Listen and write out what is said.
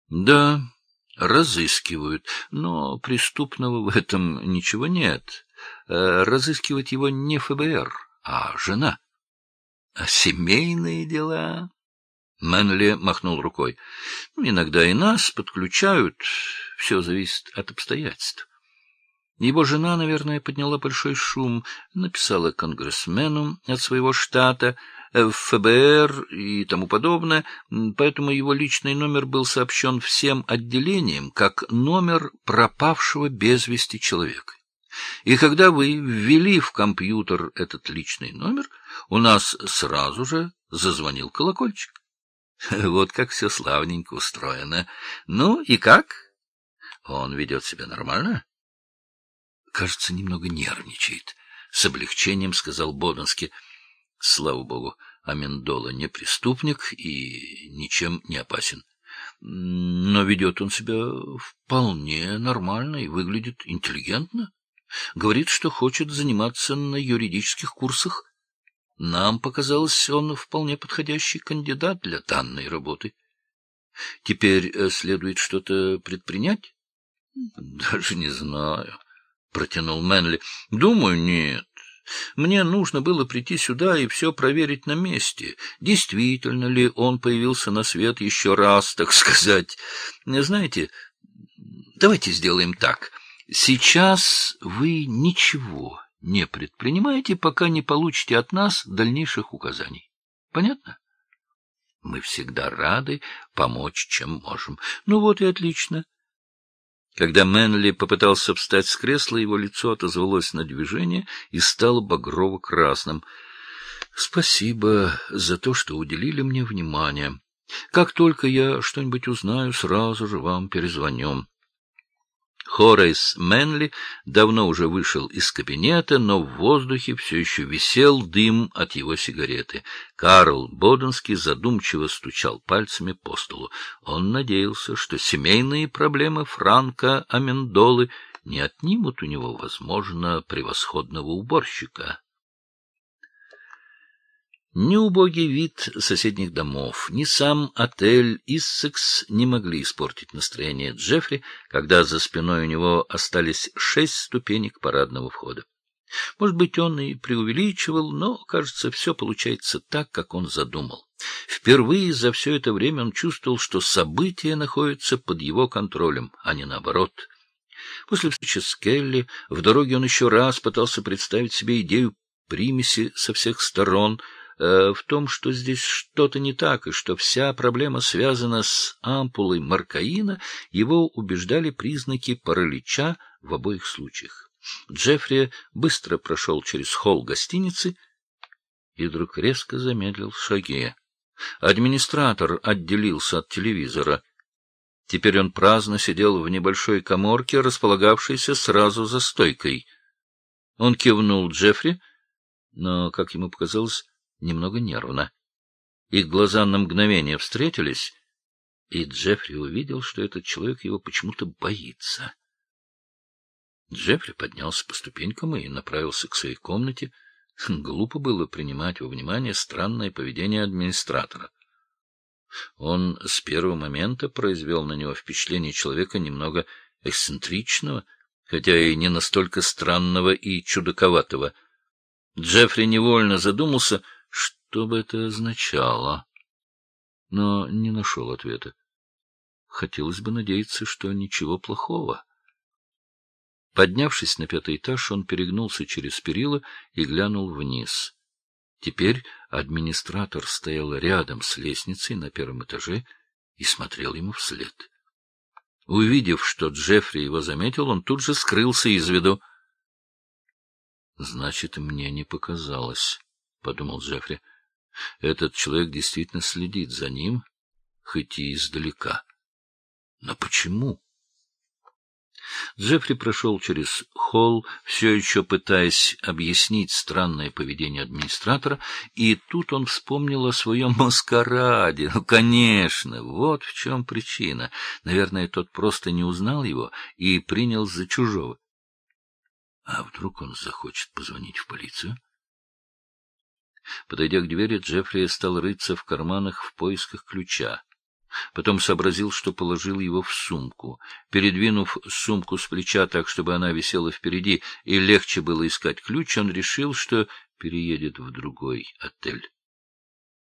Да, разыскивают, но преступного в этом ничего нет. Разыскивать его не ФБР, а жена. А семейные дела... Мэнли махнул рукой. Иногда и нас подключают. Все зависит от обстоятельств. Его жена, наверное, подняла большой шум, написала конгрессмену от своего штата, в ФБР и тому подобное, поэтому его личный номер был сообщен всем отделениям как номер пропавшего без вести человека. И когда вы ввели в компьютер этот личный номер, у нас сразу же зазвонил колокольчик. Вот как все славненько устроено. Ну и как? Он ведет себя нормально? Кажется, немного нервничает. С облегчением сказал Боденский. Слава богу, Амендола не преступник и ничем не опасен. Но ведет он себя вполне нормально и выглядит интеллигентно. Говорит, что хочет заниматься на юридических курсах. Нам показалось, он вполне подходящий кандидат для данной работы. Теперь следует что-то предпринять? Даже не знаю, протянул Мэнли. Думаю, нет. Мне нужно было прийти сюда и все проверить на месте. Действительно ли он появился на свет еще раз, так сказать. Знаете, давайте сделаем так. Сейчас вы ничего не предпринимайте, пока не получите от нас дальнейших указаний. Понятно? Мы всегда рады помочь, чем можем. Ну вот и отлично. Когда Мэнли попытался встать с кресла, его лицо отозвалось на движение и стало багрово-красным. Спасибо за то, что уделили мне внимание. Как только я что-нибудь узнаю, сразу же вам перезвоню. Хорейс Мэнли давно уже вышел из кабинета, но в воздухе все еще висел дым от его сигареты. Карл Боденский задумчиво стучал пальцами по столу. Он надеялся, что семейные проблемы Франка Амендолы не отнимут у него, возможно, превосходного уборщика. Ни убогий вид соседних домов, ни сам отель «Иссекс» не могли испортить настроение Джеффри, когда за спиной у него остались 6 ступенек парадного входа. Может быть, он и преувеличивал, но, кажется, все получается так, как он задумал. Впервые за все это время он чувствовал, что события находятся под его контролем, а не наоборот. После встречи с Келли в дороге он еще раз пытался представить себе идею примеси со всех сторон, в том, что здесь что-то не так, и что вся проблема связана с ампулой маркаина, его убеждали признаки паралича в обоих случаях. Джеффри быстро прошел через холл гостиницы и вдруг резко замедлил шаги. Администратор отделился от телевизора. Теперь он праздно сидел в небольшой каморке, располагавшейся сразу за стойкой. Он кивнул Джеффри, но, как ему показалось, немного нервно. Их глаза на мгновение встретились, и Джеффри увидел, что этот человек его почему-то боится. Джеффри поднялся по ступенькам и направился к своей комнате. Глупо было принимать во внимание странное поведение администратора. Он с первого момента произвел на него впечатление человека немного эксцентричного, хотя и не настолько странного и чудаковатого. Джеффри невольно задумался, что бы это означало, но не нашел ответа. Хотелось бы надеяться, что ничего плохого. Поднявшись на 5-й этаж, он перегнулся через перила и глянул вниз. Теперь администратор стоял рядом с лестницей на 1-м этаже и смотрел ему вслед. Увидев, что Джеффри его заметил, он тут же скрылся из виду. «Значит, мне не показалось», — подумал Джеффри. «Этот человек действительно следит за ним, хоть и издалека. Но почему?» Джеффри прошел через холл, все еще пытаясь объяснить странное поведение администратора, и тут он вспомнил о своем маскараде. Ну, конечно, вот в чем причина. Наверное, тот просто не узнал его и принял за чужого. А вдруг он захочет позвонить в полицию? Подойдя к двери, Джеффри стал рыться в карманах в поисках ключа. Потом сообразил, что положил его в сумку. Передвинув сумку с плеча так, чтобы она висела впереди, и легче было искать ключ, он решил, что переедет в другой отель.